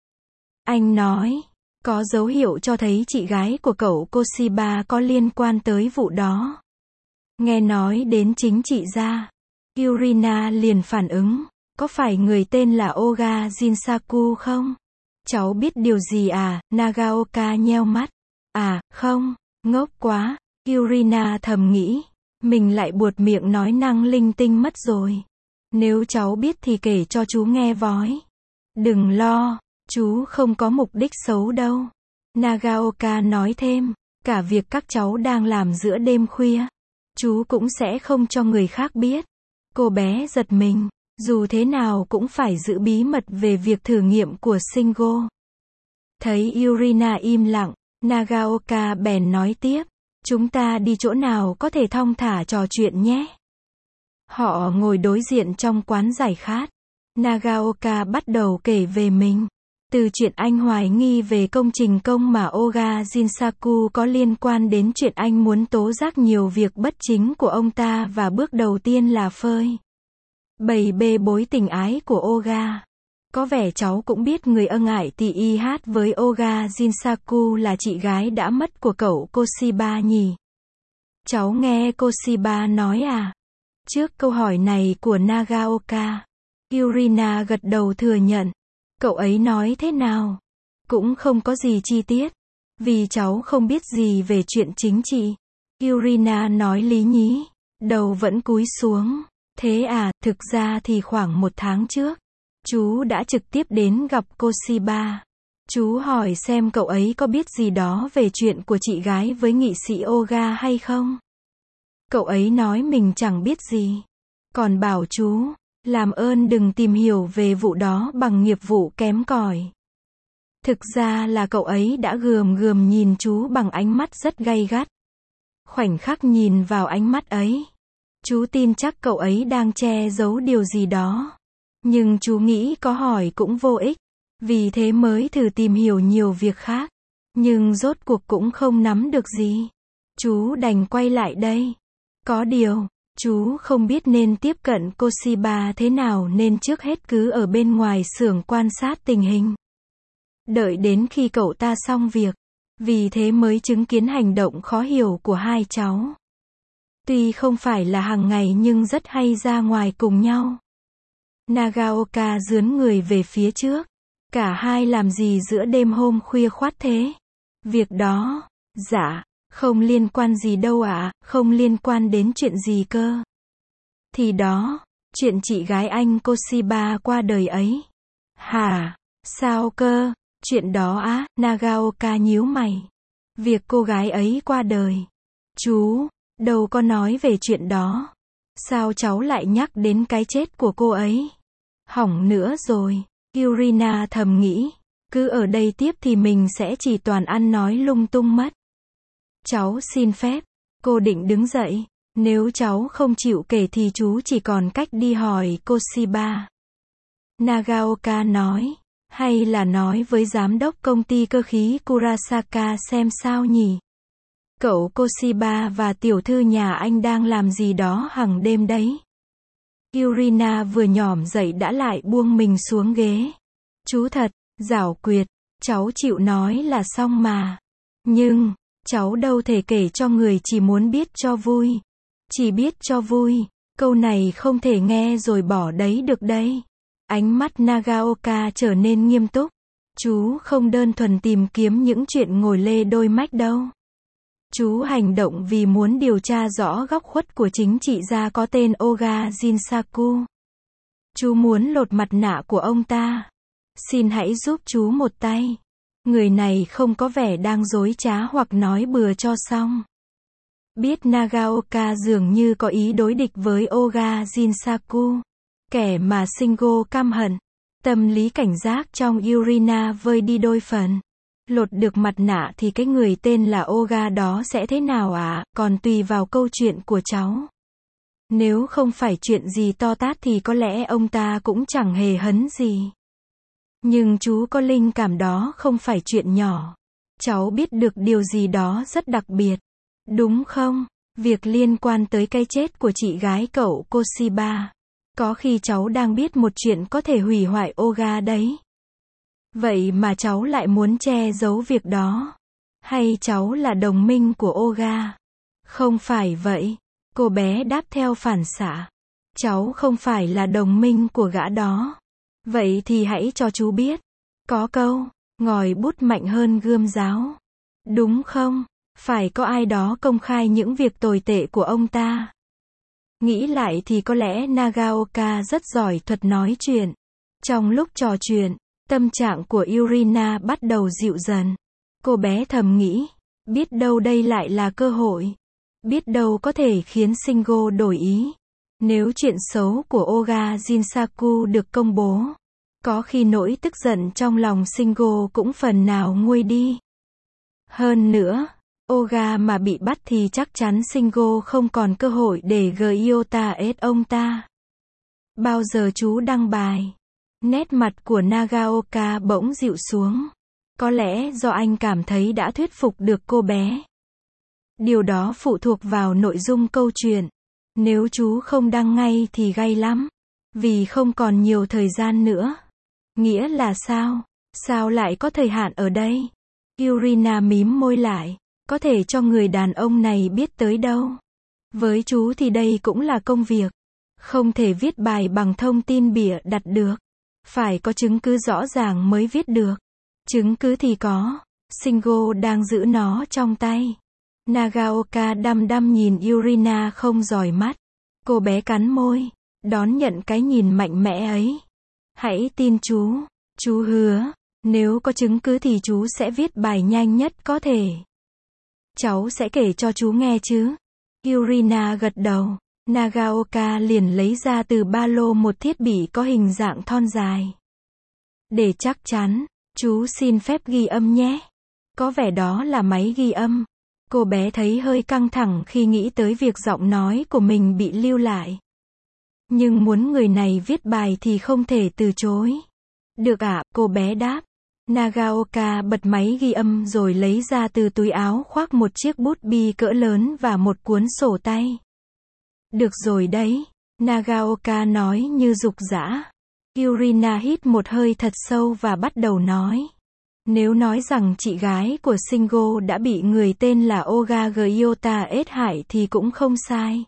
Anh nói, có dấu hiệu cho thấy chị gái của cậu Koshiba có liên quan tới vụ đó. Nghe nói đến chính trị gia, Yurina liền phản ứng, có phải người tên là Oga Jinsaku không? Cháu biết điều gì à? Nagaoka nheo mắt. À, không, ngốc quá, Yurina thầm nghĩ, mình lại buột miệng nói năng linh tinh mất rồi. Nếu cháu biết thì kể cho chú nghe vói. Đừng lo. Chú không có mục đích xấu đâu. Nagaoka nói thêm, cả việc các cháu đang làm giữa đêm khuya, chú cũng sẽ không cho người khác biết. Cô bé giật mình, dù thế nào cũng phải giữ bí mật về việc thử nghiệm của Shingo. Thấy Yurina im lặng, Nagaoka bèn nói tiếp, chúng ta đi chỗ nào có thể thong thả trò chuyện nhé. Họ ngồi đối diện trong quán giải khát. Nagaoka bắt đầu kể về mình. Từ chuyện anh hoài nghi về công trình công mà Oga Jinsaku có liên quan đến chuyện anh muốn tố giác nhiều việc bất chính của ông ta và bước đầu tiên là phơi bày bê bối tình ái của Oga. Có vẻ cháu cũng biết người ân ải tỉ y hát với Oga Jinsaku là chị gái đã mất của cậu Koshiba nhỉ? Cháu nghe Koshiba nói à? Trước câu hỏi này của Nagaoka, Yurina gật đầu thừa nhận. Cậu ấy nói thế nào? Cũng không có gì chi tiết. Vì cháu không biết gì về chuyện chính trị. Yurina nói lý nhí. Đầu vẫn cúi xuống. Thế à, thực ra thì khoảng một tháng trước, chú đã trực tiếp đến gặp Koshiba. Chú hỏi xem cậu ấy có biết gì đó về chuyện của chị gái với nghị sĩ Oga hay không. Cậu ấy nói mình chẳng biết gì. Còn bảo chú, làm ơn đừng tìm hiểu về vụ đó bằng nghiệp vụ kém cỏi. Thực ra là cậu ấy đã gườm gườm nhìn chú bằng ánh mắt rất gay gắt. Khoảnh khắc nhìn vào ánh mắt ấy, chú tin chắc cậu ấy đang che giấu điều gì đó. Nhưng chú nghĩ có hỏi cũng vô ích. Vì thế mới thử tìm hiểu nhiều việc khác. Nhưng rốt cuộc cũng không nắm được gì. Chú đành quay lại đây. Có điều, chú không biết nên tiếp cận Koshiba thế nào nên trước hết cứ ở bên ngoài xưởng quan sát tình hình. Đợi đến khi cậu ta xong việc. Vì thế mới chứng kiến hành động khó hiểu của hai cháu. Tuy không phải là hàng ngày nhưng rất hay ra ngoài cùng nhau. Nagaoka dướn người về phía trước. Cả hai làm gì giữa đêm hôm khuya khoắt thế? Việc đó, dạ, không liên quan gì đâu ạ, à, không liên quan đến chuyện gì cơ. Thì đó, chuyện chị gái anh Koshiba qua đời ấy. Hả? Sao cơ? Chuyện đó á, Nagaoka nhíu mày. Việc cô gái ấy qua đời. Chú, đâu có nói về chuyện đó. Sao cháu lại nhắc đến cái chết của cô ấy? Hỏng nữa rồi. Yurina thầm nghĩ. Cứ ở đây tiếp thì mình sẽ chỉ toàn ăn nói lung tung mất. Cháu xin phép. Cô định đứng dậy. Nếu cháu không chịu kể thì chú chỉ còn cách đi hỏi Koshiba. Nagaoka nói. Hay là nói với giám đốc công ty cơ khí Kurasaka xem sao nhỉ? Cậu Koshiba và tiểu thư nhà anh đang làm gì đó hàng đêm đấy. Yurina vừa nhỏm dậy đã lại buông mình xuống ghế. Chú thật, giảo quyệt, cháu chịu nói là xong mà. Nhưng, cháu đâu thể kể cho người chỉ muốn biết cho vui. Chỉ biết cho vui, câu này không thể nghe rồi bỏ đấy được đây. Ánh mắt Nagaoka trở nên nghiêm túc. Chú không đơn thuần tìm kiếm những chuyện ngồi lê đôi mách đâu. Chú hành động vì muốn điều tra rõ góc khuất của chính trị gia có tên Oga Jinsaku. Chú muốn lột mặt nạ của ông ta. Xin hãy giúp chú một tay. Người này không có vẻ đang dối trá hoặc nói bừa cho xong. Biết Nagaoka dường như có ý đối địch với Oga Jinsaku. Kẻ mà Shingo căm hận. Tâm lý cảnh giác trong Yurina vơi đi đôi phần. Lột được mặt nạ thì cái người tên là Oga đó sẽ thế nào ạ? À? Còn tùy vào câu chuyện của cháu. Nếu không phải chuyện gì to tát thì có lẽ ông ta cũng chẳng hề hấn gì. Nhưng chú có linh cảm đó không phải chuyện nhỏ. Cháu biết được điều gì đó rất đặc biệt. Đúng không? Việc liên quan tới cái chết của chị gái cậu Koshiba. Có khi cháu đang biết một chuyện có thể hủy hoại Oga đấy. Vậy mà cháu lại muốn che giấu việc đó. Hay cháu là đồng minh của Oga? Không phải vậy. Cô bé đáp theo phản xạ. Cháu không phải là đồng minh của gã đó. Vậy thì hãy cho chú biết. Có câu, ngòi bút mạnh hơn gươm giáo. Đúng không? Phải có ai đó công khai những việc tồi tệ của ông ta. Nghĩ lại thì có lẽ Nagaoka rất giỏi thuật nói chuyện. Trong lúc trò chuyện, tâm trạng của Yurina bắt đầu dịu dần. Cô bé thầm nghĩ, biết đâu đây lại là cơ hội. Biết đâu có thể khiến Shingo đổi ý. Nếu chuyện xấu của Oga Jinsaku được công bố, có khi nỗi tức giận trong lòng Shingo cũng phần nào nguôi đi. Hơn nữa, Oga mà bị bắt thì chắc chắn Shingo không còn cơ hội để Gyota ết ông ta. Bao giờ chú đăng bài? Nét mặt của Nagaoka bỗng dịu xuống. Có lẽ do anh cảm thấy đã thuyết phục được cô bé. Điều đó phụ thuộc vào nội dung câu chuyện. Nếu chú không đăng ngay thì gay lắm. Vì không còn nhiều thời gian nữa. Nghĩa là sao? Sao lại có thời hạn ở đây? Yurina mím môi lại. Có thể cho người đàn ông này biết tới đâu. Với chú thì đây cũng là công việc. Không thể viết bài bằng thông tin bịa đặt được. Phải có chứng cứ rõ ràng mới viết được. Chứng cứ thì có. Shingo đang giữ nó trong tay. Nagaoka đăm đăm nhìn Yurina không rời mắt. Cô bé cắn môi, đón nhận cái nhìn mạnh mẽ ấy. Hãy tin chú. Chú hứa, nếu có chứng cứ thì chú sẽ viết bài nhanh nhất có thể. Cháu sẽ kể cho chú nghe chứ. Yurina gật đầu. Nagaoka liền lấy ra từ ba lô một thiết bị có hình dạng thon dài. Để chắc chắn, chú xin phép ghi âm nhé. Có vẻ đó là máy ghi âm. Cô bé thấy hơi căng thẳng khi nghĩ tới việc giọng nói của mình bị lưu lại. Nhưng muốn người này viết bài thì không thể từ chối. Được ạ, cô bé đáp. Nagaoka bật máy ghi âm rồi lấy ra từ túi áo khoác một chiếc bút bi cỡ lớn và một cuốn sổ tay. Được rồi đấy, Nagaoka nói như dục dã. Yurina hít một hơi thật sâu và bắt đầu nói. Nếu nói rằng chị gái của Shingo đã bị người tên là Oga Gyota ết hại thì cũng không sai.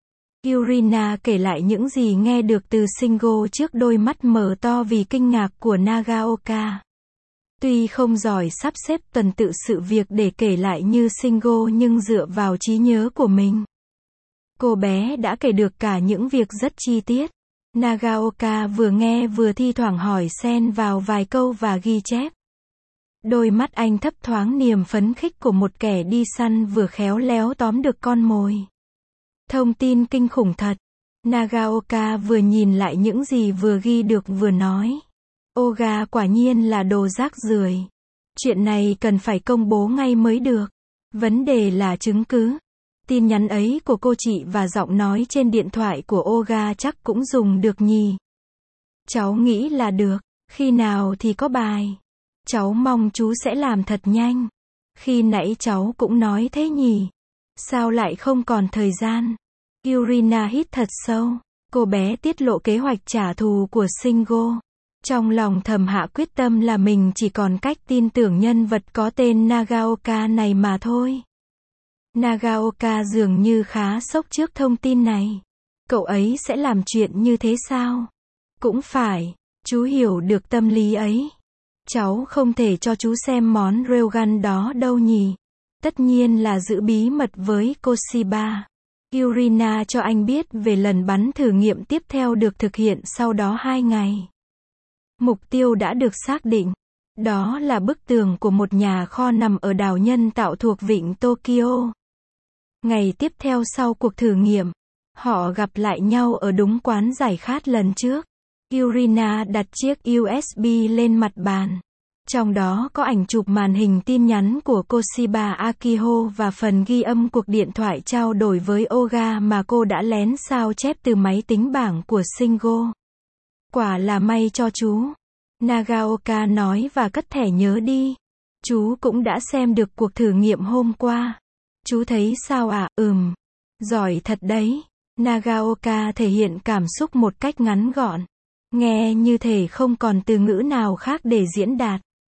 Yurina kể lại những gì nghe được từ Shingo trước đôi mắt mở to vì kinh ngạc của Nagaoka. Tuy không giỏi sắp xếp tuần tự sự việc để kể lại như Shingo nhưng dựa vào trí nhớ của mình, cô bé đã kể được cả những việc rất chi tiết. Nagaoka vừa nghe vừa thi thoảng hỏi xen vào vài câu và ghi chép. Đôi mắt anh thấp thoáng niềm phấn khích của một kẻ đi săn vừa khéo léo tóm được con mồi. Thông tin kinh khủng thật. Nagaoka vừa nhìn lại những gì vừa ghi được vừa nói. Oga quả nhiên là đồ rác rưởi. Chuyện này cần phải công bố ngay mới được. Vấn đề là chứng cứ. Tin nhắn ấy của cô chị và giọng nói trên điện thoại của Oga chắc cũng dùng được nhỉ. Cháu nghĩ là được. Khi nào thì có bài? Cháu mong chú sẽ làm thật nhanh. Khi nãy cháu cũng nói thế nhỉ. Sao lại không còn thời gian? Yurina hít thật sâu. Cô bé tiết lộ kế hoạch trả thù của Shingo. Trong lòng thầm hạ quyết tâm là mình chỉ còn cách tin tưởng nhân vật có tên Nagaoka này mà thôi. Nagaoka dường như khá sốc trước thông tin này. Cậu ấy sẽ làm chuyện như thế sao? Cũng phải, chú hiểu được tâm lý ấy. Cháu không thể cho chú xem món railgun đó đâu nhỉ. Tất nhiên là giữ bí mật với Koshiba. Yurina cho anh biết về lần bắn thử nghiệm tiếp theo được thực hiện sau đó hai ngày. Mục tiêu đã được xác định. Đó là bức tường của một nhà kho nằm ở đảo nhân tạo thuộc vịnh Tokyo. Ngày tiếp theo sau cuộc thử nghiệm, họ gặp lại nhau ở đúng quán giải khát lần trước. Yurina đặt chiếc u ét bê lên mặt bàn. Trong đó có ảnh chụp màn hình tin nhắn của Koshiba Akiho và phần ghi âm cuộc điện thoại trao đổi với Oga mà cô đã lén sao chép từ máy tính bảng của Shingo. Quả là may cho chú. Nagaoka nói và cất thẻ nhớ đi. Chú cũng đã xem được cuộc thử nghiệm hôm qua. Chú thấy sao ạ? À? Ừm. Giỏi thật đấy. Nagaoka thể hiện cảm xúc một cách ngắn gọn. Nghe như thể không còn từ ngữ nào khác để diễn đạt.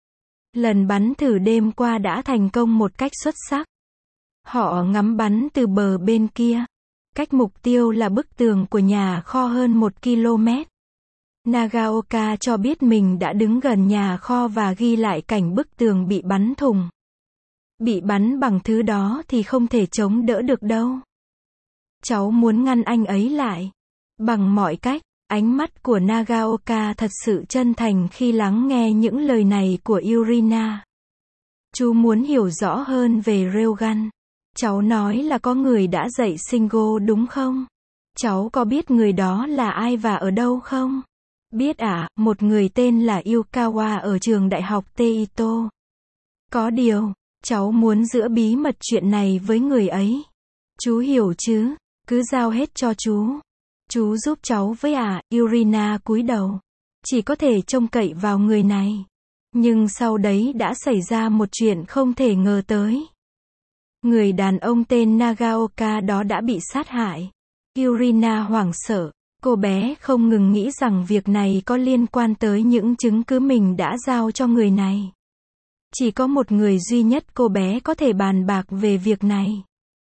Lần bắn thử đêm qua đã thành công một cách xuất sắc. Họ ngắm bắn từ bờ bên kia. Cách mục tiêu là bức tường của nhà kho hơn một ki lô mét. Nagaoka cho biết mình đã đứng gần nhà kho và ghi lại cảnh bức tường bị bắn thủng. Bị bắn bằng thứ đó thì không thể chống đỡ được đâu. Cháu muốn ngăn anh ấy lại. Bằng mọi cách. Ánh mắt của Nagaoka thật sự chân thành khi lắng nghe những lời này của Yurina. Chú muốn hiểu rõ hơn về railgun. Cháu nói là có người đã dạy Shingo đúng không? Cháu có biết người đó là ai và ở đâu không? Biết ạ, à, một người tên là Yukawa ở trường đại học Teito. Có điều, cháu muốn giữ bí mật chuyện này với người ấy. Chú hiểu chứ? Cứ giao hết cho chú. Chú giúp cháu với à, Yurina cúi đầu. Chỉ có thể trông cậy vào người này. Nhưng sau đấy đã xảy ra một chuyện không thể ngờ tới. Người đàn ông tên Nagaoka đó đã bị sát hại. Yurina hoảng sợ. Cô bé không ngừng nghĩ rằng việc này có liên quan tới những chứng cứ mình đã giao cho người này. Chỉ có một người duy nhất cô bé có thể bàn bạc về việc này.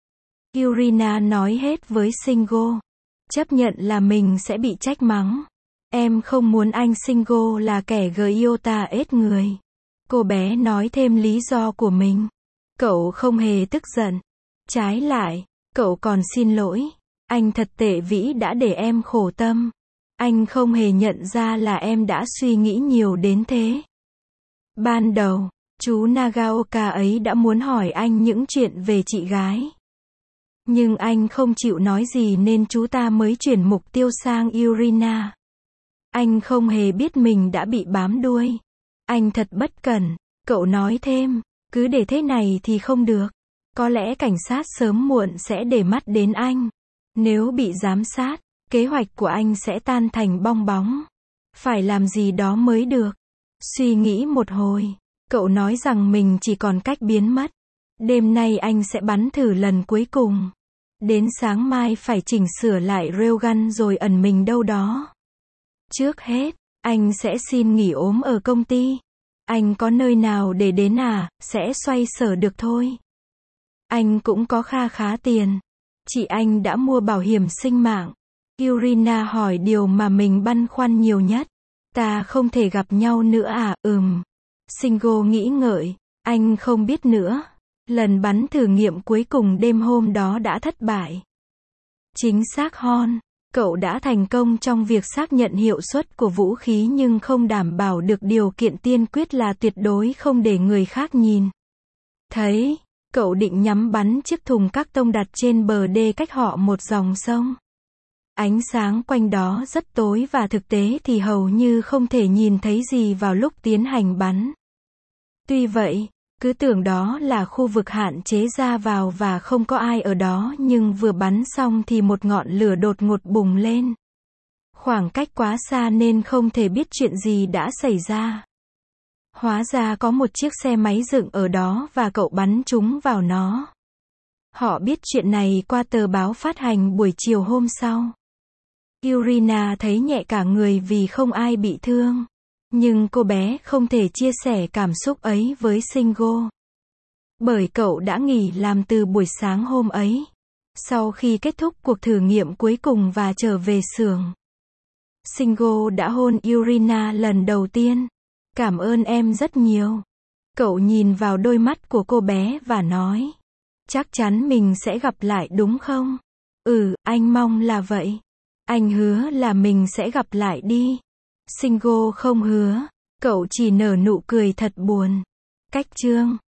Irina nói hết với Shingo. Chấp nhận là mình sẽ bị trách mắng. Em không muốn anh Shingo là kẻ Gyota ết người. Cô bé nói thêm lý do của mình. Cậu không hề tức giận. Trái lại, cậu còn xin lỗi. Anh thật tệ vĩ đã để em khổ tâm. Anh không hề nhận ra là em đã suy nghĩ nhiều đến thế. Ban đầu, chú Nagaoka ấy đã muốn hỏi anh những chuyện về chị gái. Nhưng anh không chịu nói gì nên chú ta mới chuyển mục tiêu sang Irina. Anh không hề biết mình đã bị bám đuôi. Anh thật bất cẩn. Cậu nói thêm, cứ để thế này thì không được. Có lẽ cảnh sát sớm muộn sẽ để mắt đến anh. Nếu bị giám sát, kế hoạch của anh sẽ tan thành bong bóng. Phải làm gì đó mới được. Suy nghĩ một hồi, cậu nói rằng mình chỉ còn cách biến mất. Đêm nay anh sẽ bắn thử lần cuối cùng. Đến sáng mai phải chỉnh sửa lại railgun rồi ẩn mình đâu đó. Trước hết, anh sẽ xin nghỉ ốm ở công ty. Anh có nơi nào để đến à, sẽ xoay sở được thôi. Anh cũng có kha khá tiền. Chị anh đã mua bảo hiểm sinh mạng. Irina hỏi điều mà mình băn khoăn nhiều nhất. Ta không thể gặp nhau nữa à, ừm. Shingo nghĩ ngợi, anh không biết nữa. Lần bắn thử nghiệm cuối cùng đêm hôm đó đã thất bại. Chính xác Hon, cậu đã thành công trong việc xác nhận hiệu suất của vũ khí nhưng không đảm bảo được điều kiện tiên quyết là tuyệt đối không để người khác nhìn thấy. Cậu định nhắm bắn chiếc thùng các tông đặt trên bờ đê cách họ một dòng sông. Ánh sáng quanh đó rất tối và thực tế thì hầu như không thể nhìn thấy gì vào lúc tiến hành bắn. Tuy vậy, cứ tưởng đó là khu vực hạn chế ra vào và không có ai ở đó nhưng vừa bắn xong thì một ngọn lửa đột ngột bùng lên. Khoảng cách quá xa nên không thể biết chuyện gì đã xảy ra. Hóa ra có một chiếc xe máy dựng ở đó và cậu bắn trúng vào nó. Họ biết chuyện này qua tờ báo phát hành buổi chiều hôm sau. Irina thấy nhẹ cả người vì không ai bị thương. Nhưng cô bé không thể chia sẻ cảm xúc ấy với Shingo. Bởi cậu đã nghỉ làm từ buổi sáng hôm ấy. Sau khi kết thúc cuộc thử nghiệm cuối cùng và trở về xưởng, Shingo đã hôn Irina lần đầu tiên. Cảm ơn em rất nhiều. Cậu nhìn vào đôi mắt của cô bé và nói. Chắc chắn mình sẽ gặp lại đúng không? Ừ, anh mong là vậy. Anh hứa là mình sẽ gặp lại đi. Shingo không hứa. Cậu chỉ nở nụ cười thật buồn. Cách chương